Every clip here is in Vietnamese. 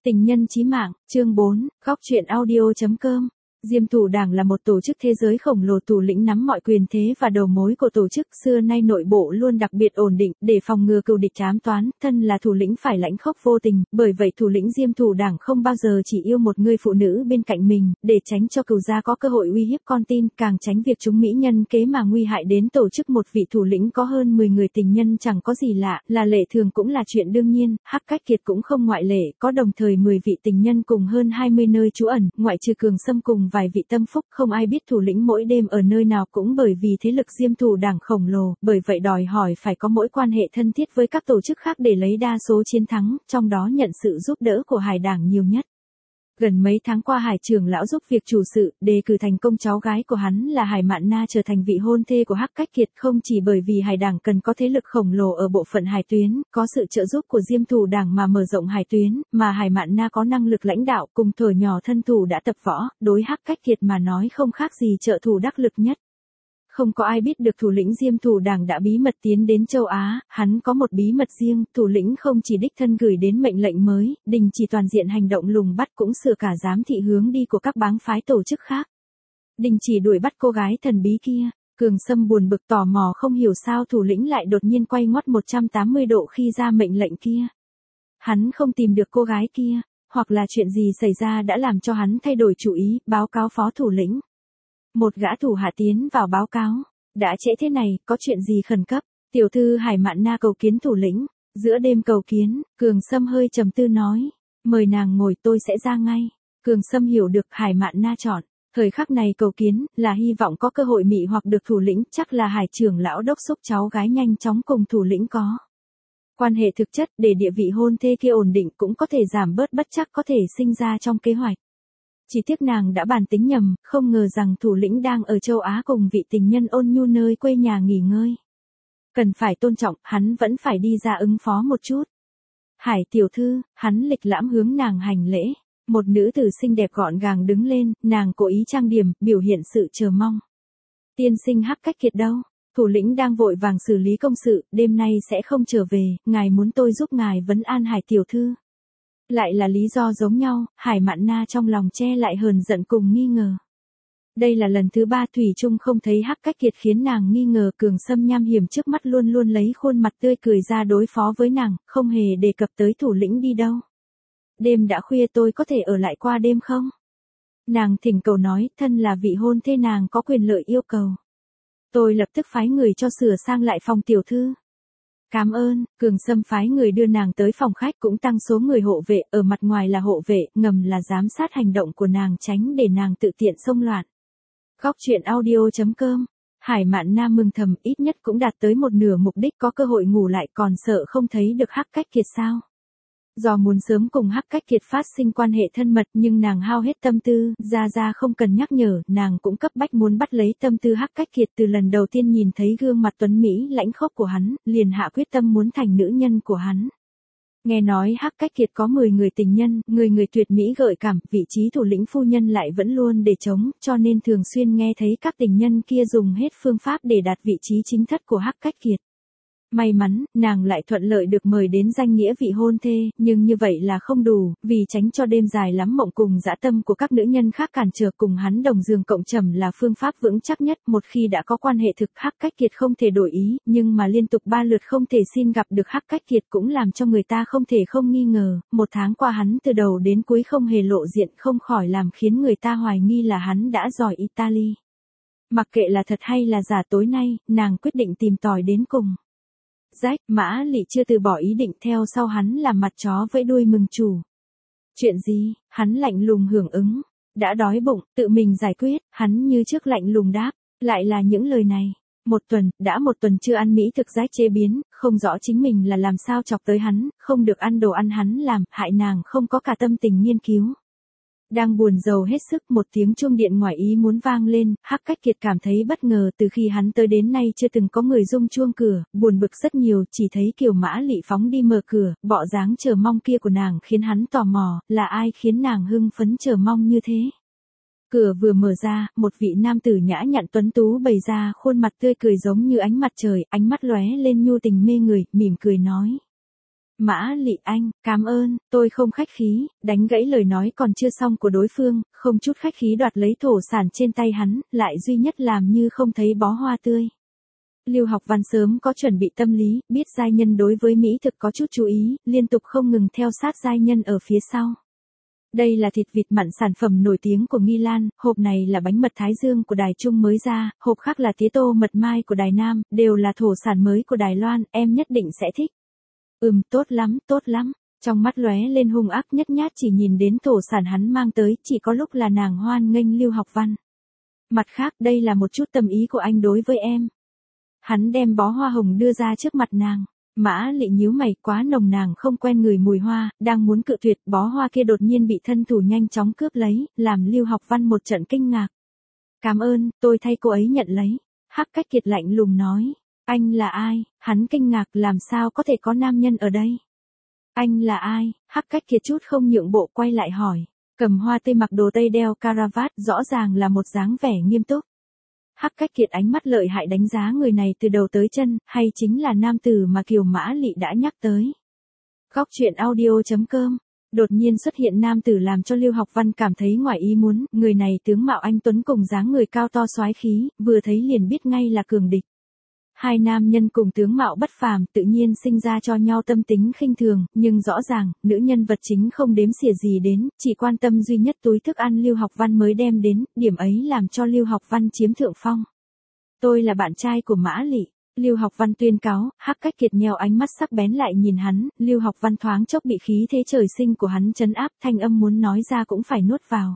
Tình nhân chí mạng, chương 4, góc truyện audio.com. Diêm Thủ Đảng là một tổ chức thế giới khổng lồ, thủ lĩnh nắm mọi quyền thế và đầu mối của tổ chức, xưa nay nội bộ luôn đặc biệt ổn định, để phòng ngừa cừu địch ám toán, thân là thủ lĩnh phải lãnh khốc vô tình, bởi vậy thủ lĩnh Diêm Thủ Đảng không bao giờ chỉ yêu một người phụ nữ bên cạnh mình, để tránh cho cừu gia có cơ hội uy hiếp con tin, càng tránh việc chúng mỹ nhân kế mà nguy hại đến tổ chức. Một vị thủ lĩnh có hơn 10 người tình nhân chẳng có gì lạ, là lệ thường cũng là chuyện đương nhiên, Hắc Cách Kiệt cũng không ngoại lệ, có đồng thời 10 vị tình nhân cùng hơn 20 nơi trú ẩn, ngoại trừ Cường Sâm cùng vài vị tâm phúc, không ai biết thủ lĩnh mỗi đêm ở nơi nào. Cũng bởi vì thế lực Diêm Thủ Đảng khổng lồ, bởi vậy đòi hỏi phải có mối quan hệ thân thiết với các tổ chức khác để lấy đa số chiến thắng, trong đó nhận sự giúp đỡ của Hải Đảng nhiều nhất. Gần mấy tháng qua Hải trưởng lão giúp việc chủ sự, đề cử thành công cháu gái của hắn là Hải Mạn Na trở thành vị hôn thê của Hắc Cách Kiệt, không chỉ bởi vì Hải Đảng cần có thế lực khổng lồ ở bộ phận Hải Tuyến, có sự trợ giúp của Diêm Thủ Đảng mà mở rộng Hải Tuyến, mà Hải Mạn Na có năng lực lãnh đạo, cùng thuở nhỏ thân thủ đã tập võ, đối Hắc Cách Kiệt mà nói không khác gì trợ thủ đắc lực nhất. Không có ai biết được thủ lĩnh Diêm Thủ Đảng đã bí mật tiến đến châu Á, hắn có một bí mật riêng, thủ lĩnh không chỉ đích thân gửi đến mệnh lệnh mới, đình chỉ toàn diện hành động lùng bắt, cũng sửa cả giám thị hướng đi của các báng phái tổ chức khác. Đình chỉ đuổi bắt cô gái thần bí kia. Cường Sâm buồn bực tò mò không hiểu sao thủ lĩnh lại đột nhiên quay ngoắt 180 độ khi ra mệnh lệnh kia. Hắn không tìm được cô gái kia, hoặc là chuyện gì xảy ra đã làm cho hắn thay đổi chủ ý, báo cáo phó thủ lĩnh. Một gã thủ hạ tiến vào báo cáo, đã trễ thế này, có chuyện gì khẩn cấp? Tiểu thư Hải Mạn Na cầu kiến thủ lĩnh. Giữa đêm cầu kiến, Cường Sâm hơi trầm tư nói, mời nàng ngồi, tôi sẽ ra ngay. Cường Sâm hiểu được Hải Mạn Na chọn thời khắc này cầu kiến, là hy vọng có cơ hội mị hoặc được thủ lĩnh, chắc là Hải trưởng lão đốc thúc cháu gái nhanh chóng cùng thủ lĩnh có quan hệ thực chất, để địa vị hôn thê kia ổn định, cũng có thể giảm bớt bất trắc có thể sinh ra trong kế hoạch. Chỉ tiếc nàng đã bàn tính nhầm, không ngờ rằng thủ lĩnh đang ở châu Á cùng vị tình nhân ôn nhu nơi quê nhà nghỉ ngơi. Cần phải tôn trọng, hắn vẫn phải đi ra ứng phó một chút. Hải tiểu thư, hắn lịch lãm hướng nàng hành lễ. Một nữ tử xinh đẹp gọn gàng đứng lên, nàng cố ý trang điểm, biểu hiện sự chờ mong. Tiên sinh Hắc Cách Kiệt đâu? Thủ lĩnh đang vội vàng xử lý công sự, đêm nay sẽ không trở về, ngài muốn tôi giúp ngài vấn an Hải tiểu thư. Lại là lý do giống nhau, Hải Mạn Na trong lòng che lại hờn giận cùng nghi ngờ. Đây là lần thứ 3 thủy chung không thấy Hắc Cách Kiệt khiến nàng nghi ngờ. Cường Sâm nham hiểm trước mắt luôn luôn lấy khuôn mặt tươi cười ra đối phó với nàng, không hề đề cập tới thủ lĩnh đi đâu. Đêm đã khuya, tôi có thể ở lại qua đêm không? Nàng thỉnh cầu nói, thân là vị hôn thê nàng có quyền lợi yêu cầu. Tôi lập tức phái người cho sửa sang lại phòng tiểu thư. Cảm ơn. Cường Sâm phái người đưa nàng tới phòng khách, cũng tăng số người hộ vệ, ở mặt ngoài là hộ vệ, ngầm là giám sát hành động của nàng, tránh để nàng tự tiện xông loạn. Góc truyện audio.com. Hải Mạn Na mừng thầm, ít nhất cũng đạt tới một nửa mục đích, có cơ hội ngủ lại, còn sợ không thấy được Hắc Cách Kiệt sao? Do muốn sớm cùng Hắc Cách Kiệt phát sinh quan hệ thân mật, nhưng nàng hao hết tâm tư, ra không cần nhắc nhở, nàng cũng cấp bách muốn bắt lấy tâm tư Hắc Cách Kiệt. Từ lần đầu tiên nhìn thấy gương mặt tuấn mỹ lãnh khốc của hắn, liền hạ quyết tâm muốn thành nữ nhân của hắn. Nghe nói Hắc Cách Kiệt có 10 người tình nhân, người tuyệt mỹ gợi cảm, vị trí thủ lĩnh phu nhân lại vẫn luôn để trống, cho nên thường xuyên nghe thấy các tình nhân kia dùng hết phương pháp để đạt vị trí chính thất của Hắc Cách Kiệt. May mắn, nàng lại thuận lợi được mời đến danh nghĩa vị hôn thê, nhưng như vậy là không đủ, vì tránh cho đêm dài lắm mộng cùng dã tâm của các nữ nhân khác cản trở, cùng hắn đồng giường cộng trầm là phương pháp vững chắc nhất. Một khi đã có quan hệ thực, Hắc Cách Kiệt không thể đổi ý, nhưng mà liên tục 3 lượt không thể xin gặp được Hắc Cách Kiệt cũng làm cho người ta không thể không nghi ngờ. Một tháng qua hắn từ đầu đến cuối không hề lộ diện, không khỏi làm khiến người ta hoài nghi là hắn đã rời Italy. Mặc kệ là thật hay là giả, tối nay, nàng quyết định tìm tòi đến cùng. Rách, Mã Lị chưa từ bỏ ý định theo sau hắn làm mặt chó vẫy đuôi mừng chủ. Chuyện gì? Hắn lạnh lùng hưởng ứng. Đã đói bụng, tự mình giải quyết, hắn như trước lạnh lùng đáp. Lại là những lời này. Đã một tuần chưa ăn mỹ thực rách chế biến, không rõ chính mình là làm sao chọc tới hắn, không được ăn đồ ăn hắn làm, hại nàng không có cả tâm tình nghiên cứu. Đang buồn rầu hết sức, một tiếng chuông điện ngoài ý muốn vang lên, Hắc Cách Kiệt cảm thấy bất ngờ, từ khi hắn tới đến nay chưa từng có người rung chuông cửa, buồn bực rất nhiều, chỉ thấy Kiều Mã Lị phóng đi mở cửa, bộ dáng chờ mong kia của nàng khiến hắn tò mò, là ai khiến nàng hưng phấn chờ mong như thế. Cửa vừa mở ra, một vị nam tử nhã nhặn tuấn tú bày ra khuôn mặt tươi cười giống như ánh mặt trời, ánh mắt lóe lên nhu tình mê người, mỉm cười nói. Mã Lị anh, cảm ơn, tôi không khách khí, đánh gãy lời nói còn chưa xong của đối phương, không chút khách khí đoạt lấy thổ sản trên tay hắn, lại duy nhất làm như không thấy bó hoa tươi. Lưu Học Văn sớm có chuẩn bị tâm lý, biết giai nhân đối với mỹ thực có chút chú ý, liên tục không ngừng theo sát giai nhân ở phía sau. Đây là thịt vịt mặn sản phẩm nổi tiếng của Nghi Lan, hộp này là bánh mật Thái Dương của Đài Trung mới ra, hộp khác là tía tô mật mai của Đài Nam, đều là thổ sản mới của Đài Loan, em nhất định sẽ thích. Tốt lắm, tốt lắm. Trong mắt lóe lên hung ác nhất nhát chỉ nhìn đến thổ sản hắn mang tới, chỉ có lúc là nàng hoan nghênh Lưu Học Văn. Mặt khác đây là một chút tâm ý của anh đối với em. Hắn đem bó hoa hồng đưa ra trước mặt nàng. Mã Lị nhíu mày, quá nồng, nàng không quen người mùi hoa, đang muốn cự tuyệt, bó hoa kia đột nhiên bị thân thủ nhanh chóng cướp lấy, làm Lưu Học Văn một trận kinh ngạc. Cảm ơn, tôi thay cô ấy nhận lấy. Hắc Cách Kiệt lạnh lùng nói. Anh là ai? Hắn kinh ngạc, làm sao có thể có nam nhân ở đây? Anh là ai? Hắc Cách Kiệt chút không nhượng bộ quay lại hỏi. Cầm hoa tươi, mặc đồ tây, đeo caravat, rõ ràng là một dáng vẻ nghiêm túc. Hắc Cách Kiệt ánh mắt lợi hại đánh giá người này từ đầu tới chân, hay chính là nam tử mà Kiều Mã Lị đã nhắc tới. Góc truyện audio.com. Đột nhiên xuất hiện nam tử làm cho Lưu Học Văn cảm thấy ngoài ý muốn, người này tướng mạo anh tuấn cùng dáng người cao to soái khí, vừa thấy liền biết ngay là cường địch. Hai nam nhân cùng tướng mạo bất phàm, tự nhiên sinh ra cho nhau tâm tính khinh thường, nhưng rõ ràng, nữ nhân vật chính không đếm xỉa gì đến, chỉ quan tâm duy nhất túi thức ăn Lưu Học Văn mới đem đến, điểm ấy làm cho Lưu Học Văn chiếm thượng phong. Tôi là bạn trai của Mã Lị. Lưu Học Văn tuyên cáo. Hắc Cách Kiệt nheo ánh mắt sắc bén lại nhìn hắn, Lưu Học Văn thoáng chốc bị khí thế trời sinh của hắn trấn áp, thanh âm muốn nói ra cũng phải nuốt vào.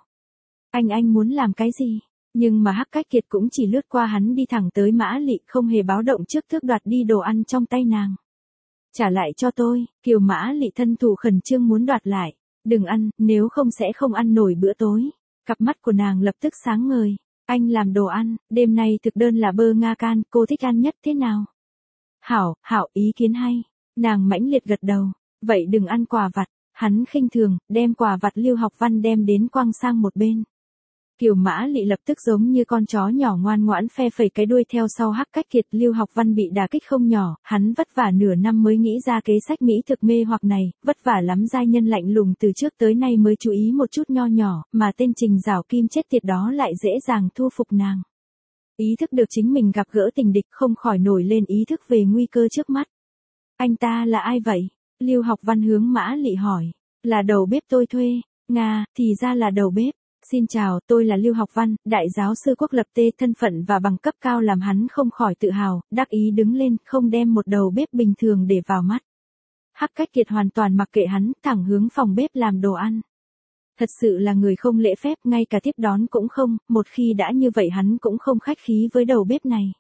Anh muốn làm cái gì? Nhưng mà Hắc Cách Kiệt cũng chỉ lướt qua hắn đi thẳng tới Mã Lị, không hề báo động trước thước đoạt đi đồ ăn trong tay nàng. Trả lại cho tôi, Kiều Mã Lị thân thủ khẩn trương muốn đoạt lại. Đừng ăn, nếu không sẽ không ăn nổi bữa tối. Cặp mắt của nàng lập tức sáng ngời. Anh làm đồ ăn, đêm nay thực đơn là bơ Nga can, cô thích ăn nhất thế nào? Hảo, ý kiến hay. Nàng mãnh liệt gật đầu. Vậy đừng ăn quà vặt. Hắn khinh thường, đem quà vặt Lưu Học Văn đem đến quăng sang một bên. Kiều Mã Lị lập tức giống như con chó nhỏ ngoan ngoãn phe phẩy cái đuôi theo sau Hắc Cách Kiệt. Lưu Học Văn bị đả kích không nhỏ, hắn vất vả nửa năm mới nghĩ ra kế sách mỹ thực mê hoặc này, vất vả lắm giai nhân lạnh lùng từ trước tới nay mới chú ý một chút nho nhỏ, mà tên Trình Giảo Kim chết tiệt đó lại dễ dàng thu phục nàng. Ý thức được chính mình gặp gỡ tình địch, không khỏi nổi lên ý thức về nguy cơ trước mắt. Anh ta là ai vậy? Lưu Học Văn hướng Mã Lị hỏi. Là đầu bếp tôi thuê. Nga, thì ra là đầu bếp. Xin chào, tôi là Lưu Học Văn, đại giáo sư quốc lập tê, thân phận và bằng cấp cao làm hắn không khỏi tự hào, đắc ý đứng lên, không đem một đầu bếp bình thường để vào mắt. Hắc Cách Kiệt hoàn toàn mặc kệ hắn, thẳng hướng phòng bếp làm đồ ăn. Thật sự là người không lễ phép, ngay cả tiếp đón cũng không, một khi đã như vậy hắn cũng không khách khí với đầu bếp này.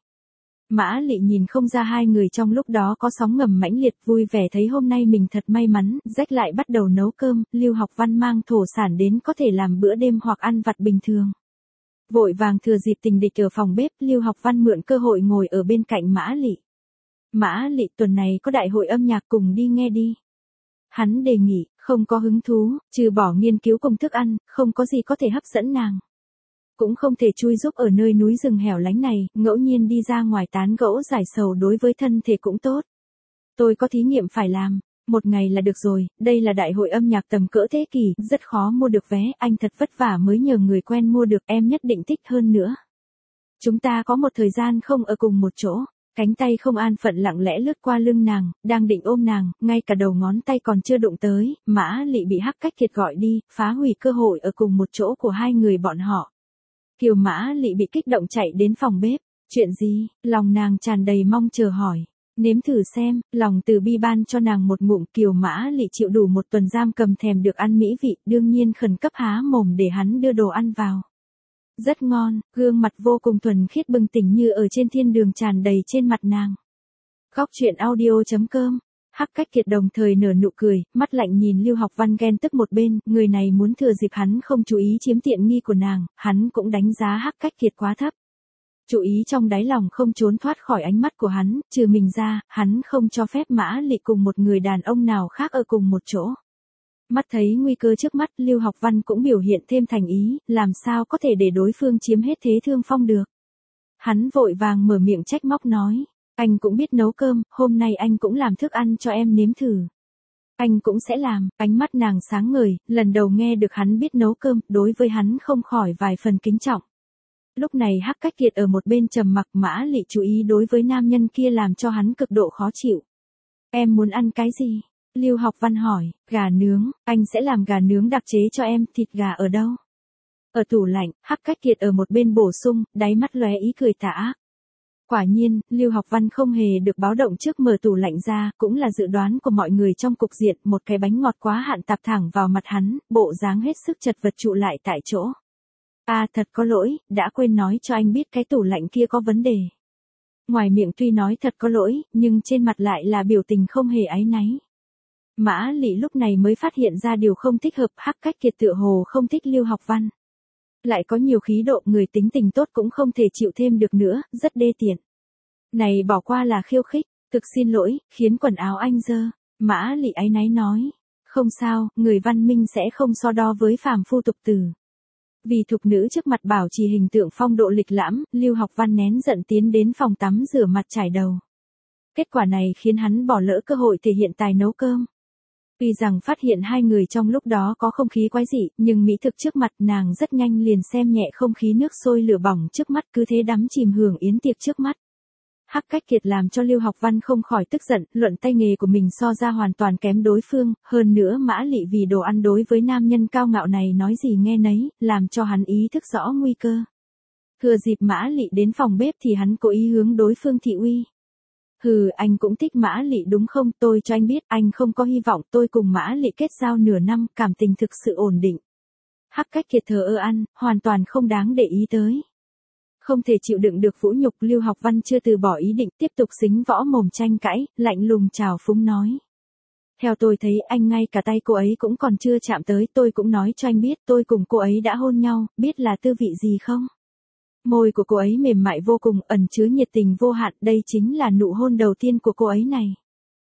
Mã Lị nhìn không ra hai người trong lúc đó có sóng ngầm mãnh liệt, vui vẻ thấy hôm nay mình thật may mắn, rách lại bắt đầu nấu cơm, Lưu Học Văn mang thổ sản đến có thể làm bữa đêm hoặc ăn vặt bình thường. Vội vàng thừa dịp tình địch ở phòng bếp, Lưu Học Văn mượn cơ hội ngồi ở bên cạnh Mã Lị. Mã Lị, tuần này có đại hội âm nhạc, cùng đi nghe đi. Hắn đề nghị, không có hứng thú, trừ bỏ nghiên cứu cùng thức ăn, không có gì có thể hấp dẫn nàng. Cũng không thể chui giúp ở nơi núi rừng hẻo lánh này, ngẫu nhiên đi ra ngoài tán gẫu giải sầu đối với thân thể cũng tốt. Tôi có thí nghiệm phải làm, một ngày là được rồi, đây là đại hội âm nhạc tầm cỡ thế kỷ, rất khó mua được vé, anh thật vất vả mới nhờ người quen mua được, em nhất định thích hơn nữa. Chúng ta có một thời gian không ở cùng một chỗ. Cánh tay không an phận lặng lẽ lướt qua lưng nàng, đang định ôm nàng, ngay cả đầu ngón tay còn chưa đụng tới, Mã Lị bị Hắc Cách Kiệt gọi đi, phá hủy cơ hội ở cùng một chỗ của hai người bọn họ. Kiều Mã Lị bị kích động chạy đến phòng bếp. Chuyện gì? Lòng nàng tràn đầy mong chờ hỏi. Nếm thử xem, lòng từ bi ban cho nàng một ngụm. Kiều Mã Lị chịu đủ một tuần giam cầm thèm được ăn mỹ vị, đương nhiên khẩn cấp há mồm để hắn đưa đồ ăn vào. Rất ngon, gương mặt vô cùng thuần khiết bừng tỉnh như ở trên thiên đường tràn đầy trên mặt nàng. Góc truyện audio.com. Hắc Cách Kiệt đồng thời nở nụ cười, mắt lạnh nhìn Lưu Học Văn ghen tức một bên, người này muốn thừa dịp hắn không chú ý chiếm tiện nghi của nàng, hắn cũng đánh giá Hắc Cách Kiệt quá thấp. Chú ý trong đáy lòng không trốn thoát khỏi ánh mắt của hắn, trừ mình ra, hắn không cho phép Mã Lị cùng một người đàn ông nào khác ở cùng một chỗ. Mắt thấy nguy cơ trước mắt, Lưu Học Văn cũng biểu hiện thêm thành ý, làm sao có thể để đối phương chiếm hết thế thương phong được. Hắn vội vàng mở miệng trách móc nói, anh cũng biết nấu cơm, hôm nay anh cũng làm thức ăn cho em nếm thử. Anh cũng sẽ làm, ánh mắt nàng sáng ngời, lần đầu nghe được hắn biết nấu cơm, đối với hắn không khỏi vài phần kính trọng. Lúc này Hắc Cách Kiệt ở một bên trầm mặc, Mã Lị chú ý đối với nam nhân kia làm cho hắn cực độ khó chịu. Em muốn ăn cái gì? Lưu Học Văn hỏi. Gà nướng, anh sẽ làm gà nướng đặc chế cho em, thịt gà ở đâu? Ở tủ lạnh. Hắc Cách Kiệt ở một bên bổ sung, đáy mắt lóe ý cười tà ác. Quả nhiên, Lưu Học Văn không hề được báo động trước mở tủ lạnh ra, cũng là dự đoán của mọi người trong cục diện, một cái bánh ngọt quá hạn tạp thẳng vào mặt hắn, bộ dáng hết sức chật vật trụ lại tại chỗ. Thật có lỗi, đã quên nói cho anh biết cái tủ lạnh kia có vấn đề. Ngoài miệng tuy nói thật có lỗi, nhưng trên mặt lại là biểu tình không hề áy náy. Mã Lị lúc này mới phát hiện ra điều không thích hợp, Hắc Cách Kiệt tựa hồ không thích Lưu Học Văn. Lại có nhiều khí độ, người tính tình tốt cũng không thể chịu thêm được nữa, rất đê tiện. Này bỏ qua là khiêu khích, thực xin lỗi, khiến quần áo anh dơ. Mã Lị áy náy nói. Không sao, người văn minh sẽ không so đo với phàm phu tục tử. Vì thục nữ trước mặt bảo trì hình tượng phong độ lịch lãm, Lưu Học Văn nén giận tiến đến phòng tắm rửa mặt chải đầu. Kết quả này khiến hắn bỏ lỡ cơ hội thể hiện tài nấu cơm. Tuy rằng phát hiện hai người trong lúc đó có không khí quái dị, nhưng mỹ thực trước mặt nàng rất nhanh liền xem nhẹ không khí nước sôi lửa bỏng trước mắt, cứ thế đắm chìm hưởng yến tiệc trước mắt. Hắc Cách Kiệt làm cho Lưu Học Văn không khỏi tức giận, luận tay nghề của mình so ra hoàn toàn kém đối phương, hơn nữa Mã Lị vì đồ ăn đối với nam nhân cao ngạo này nói gì nghe nấy, làm cho hắn ý thức rõ nguy cơ. Thừa dịp Mã Lị đến phòng bếp thì hắn cố ý hướng đối phương thị uy. Hừ, anh cũng thích Mã Lị đúng không? Tôi cho anh biết, anh không có hy vọng, tôi cùng Mã Lị kết giao nửa năm, cảm tình thực sự ổn định. Hắc Cách Kiệt thờ ơ ăn, hoàn toàn không đáng để ý tới. Không thể chịu đựng được vũ nhục, Lưu Học Văn chưa từ bỏ ý định, tiếp tục xính võ mồm tranh cãi, lạnh lùng chào phúng nói. Theo tôi thấy anh ngay cả tay cô ấy cũng còn chưa chạm tới, tôi cũng nói cho anh biết tôi cùng cô ấy đã hôn nhau, biết là tư vị gì không? Môi của cô ấy mềm mại vô cùng, ẩn chứa nhiệt tình vô hạn, đây chính là nụ hôn đầu tiên của cô ấy này.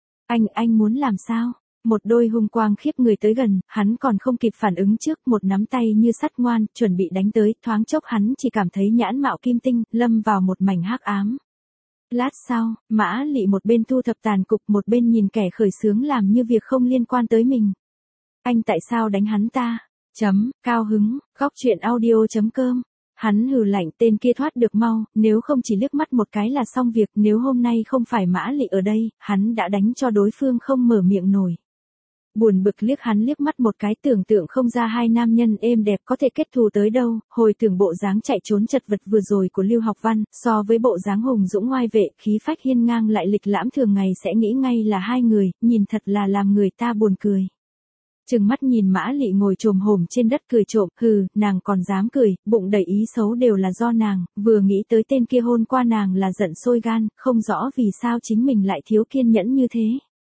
Anh muốn làm sao? Một đôi hung quang khiếp người tới gần, hắn còn không kịp phản ứng trước, một nắm tay như sắt ngoan, chuẩn bị đánh tới, thoáng chốc hắn chỉ cảm thấy nhãn mạo kim tinh, lâm vào một mảnh hắc ám. Lát sau, Mã Lị một bên thu thập tàn cục, một bên nhìn kẻ khởi xướng làm như việc không liên quan tới mình. Anh tại sao đánh hắn ta? Cao hứng, góc truyện audio.com. Hắn hừ lạnh, tên kia thoát được mau, nếu không chỉ liếc mắt một cái là xong việc, nếu hôm nay không phải Mã Lị ở đây, hắn đã đánh cho đối phương không mở miệng nổi. Buồn bực liếc hắn liếc mắt một cái, tưởng tượng không ra hai nam nhân êm đẹp có thể kết thù tới đâu, hồi tưởng bộ dáng chạy trốn chật vật vừa rồi của Lưu Học Văn, so với bộ dáng hùng dũng ngoai vệ, khí phách hiên ngang lại lịch lãm thường ngày sẽ nghĩ ngay là hai người, nhìn thật là làm người ta buồn cười. Trừng mắt nhìn Mã Lị ngồi chồm hổm trên đất cười trộm, hừ, nàng còn dám cười, bụng đầy ý xấu đều là do nàng, vừa nghĩ tới tên kia hôn qua nàng là giận sôi gan, không rõ vì sao chính mình lại thiếu kiên nhẫn như thế.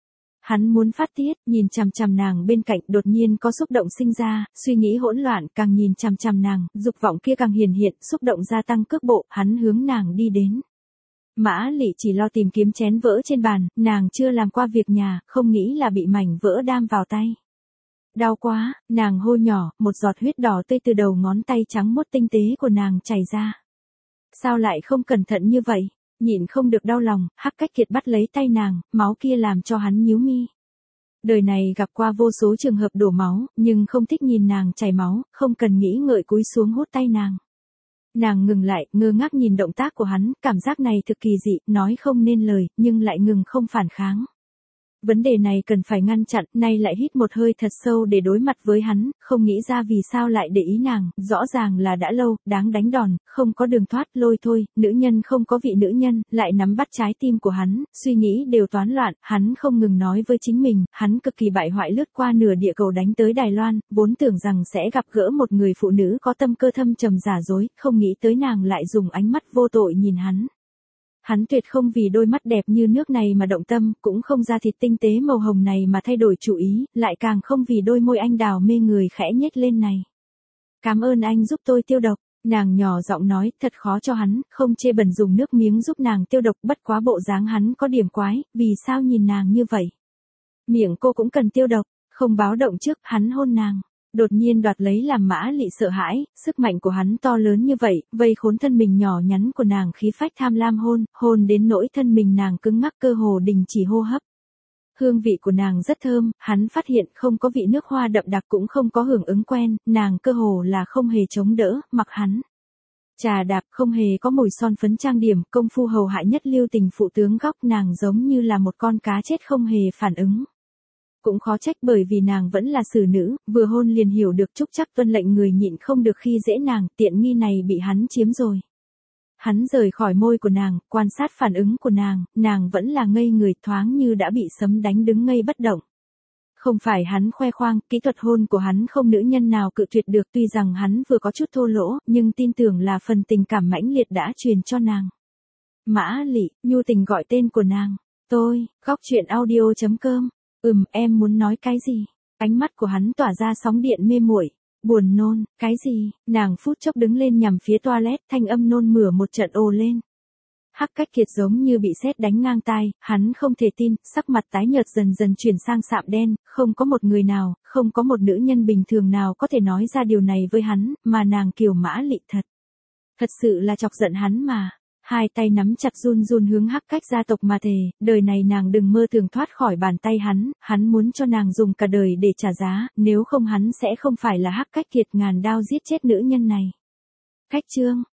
Hắn muốn phát tiết, nhìn chằm chằm nàng bên cạnh, đột nhiên có xúc động sinh ra, suy nghĩ hỗn loạn, càng nhìn chằm chằm nàng, dục vọng kia càng hiển hiện, xúc động gia tăng cước bộ, hắn hướng nàng đi đến. Mã Lị chỉ lo tìm kiếm chén vỡ trên bàn, nàng chưa làm qua việc nhà, không nghĩ là bị mảnh vỡ đam vào tay. Đau quá, nàng hô nhỏ, một giọt huyết đỏ tươi từ đầu ngón tay trắng mốt tinh tế của nàng chảy ra. Sao lại không cẩn thận như vậy? Nhịn không được đau lòng, Hắc Cách Kiệt bắt lấy tay nàng, máu kia làm cho hắn nhíu mi. Đời này gặp qua vô số trường hợp đổ máu, nhưng không thích nhìn nàng chảy máu, không cần nghĩ ngợi cúi xuống hút tay nàng. Nàng ngừng lại, ngơ ngác nhìn động tác của hắn, cảm giác này thực kỳ dị, nói không nên lời, nhưng lại ngừng không phản kháng. Vấn đề này cần phải ngăn chặn, nay lại hít một hơi thật sâu để đối mặt với hắn, không nghĩ ra vì sao lại để ý nàng, rõ ràng là đã lâu, đáng đánh đòn, không có đường thoát, lôi thôi, nữ nhân không có vị nữ nhân, lại nắm bắt trái tim của hắn, suy nghĩ đều toán loạn, hắn không ngừng nói với chính mình, hắn cực kỳ bại hoại lướt qua nửa địa cầu đánh tới Đài Loan, vốn tưởng rằng sẽ gặp gỡ một người phụ nữ có tâm cơ thâm trầm giả dối, không nghĩ tới nàng lại dùng ánh mắt vô tội nhìn hắn. Hắn tuyệt không vì đôi mắt đẹp như nước này mà động tâm, cũng không da thịt tinh tế màu hồng này mà thay đổi chủ ý, lại càng không vì đôi môi anh đào mê người khẽ nhếch lên này. Cảm ơn anh giúp tôi tiêu độc, nàng nhỏ giọng nói, thật khó cho hắn, không chê bẩn dùng nước miếng giúp nàng tiêu độc, bất quá bộ dáng hắn có điểm quái, vì sao nhìn nàng như vậy? Miệng cô cũng cần tiêu độc, không báo động trước, hắn hôn nàng. Đột nhiên đoạt lấy làm Mã Lị sợ hãi, sức mạnh của hắn to lớn như vậy, vây khốn thân mình nhỏ nhắn của nàng khí phách tham lam hôn đến nỗi thân mình nàng cứng ngắc cơ hồ đình chỉ hô hấp. Hương vị của nàng rất thơm, hắn phát hiện không có vị nước hoa đậm đặc cũng không có hưởng ứng quen, nàng cơ hồ là không hề chống đỡ, mặc hắn. Trà đạp không hề có mùi son phấn trang điểm, công phu hầu hạ nhất lưu tình phụ tướng góc nàng giống như là một con cá chết không hề phản ứng. Cũng khó trách bởi vì nàng vẫn là xử nữ, vừa hôn liền hiểu được Trúc Trắc tuân lệnh người nhịn không được khi dễ nàng, tiện nghi này bị hắn chiếm rồi. Hắn rời khỏi môi của nàng, quan sát phản ứng của nàng vẫn là ngây người thoáng như đã bị sấm đánh đứng ngây bất động. Không phải hắn khoe khoang, kỹ thuật hôn của hắn không nữ nhân nào cự tuyệt được, tuy rằng hắn vừa có chút thô lỗ, nhưng tin tưởng là phần tình cảm mãnh liệt đã truyền cho nàng. Mã Lị, nhu tình gọi tên của nàng. Tôi, góc chuyện audio.com. Em muốn nói cái gì? Ánh mắt của hắn tỏa ra sóng điện mê muội. Buồn nôn, cái gì? Nàng phút chốc đứng lên nhằm phía toilet, thanh âm nôn mửa một trận ồ lên. Hắc Cách Kiệt giống như bị sét đánh ngang tai, hắn không thể tin, sắc mặt tái nhợt dần dần chuyển sang sạm đen, không có một người nào, không có một nữ nhân bình thường nào có thể nói ra điều này với hắn, mà nàng Kiều Mã Lị thật sự là chọc giận hắn mà. Hai tay nắm chặt run run hướng Hắc Cách gia tộc mà thề, đời này nàng đừng mơ tưởng thoát khỏi bàn tay hắn muốn cho nàng dùng cả đời để trả giá, nếu không hắn sẽ không phải là Hắc Cách Kiệt ngàn đao giết chết nữ nhân này. Cách chương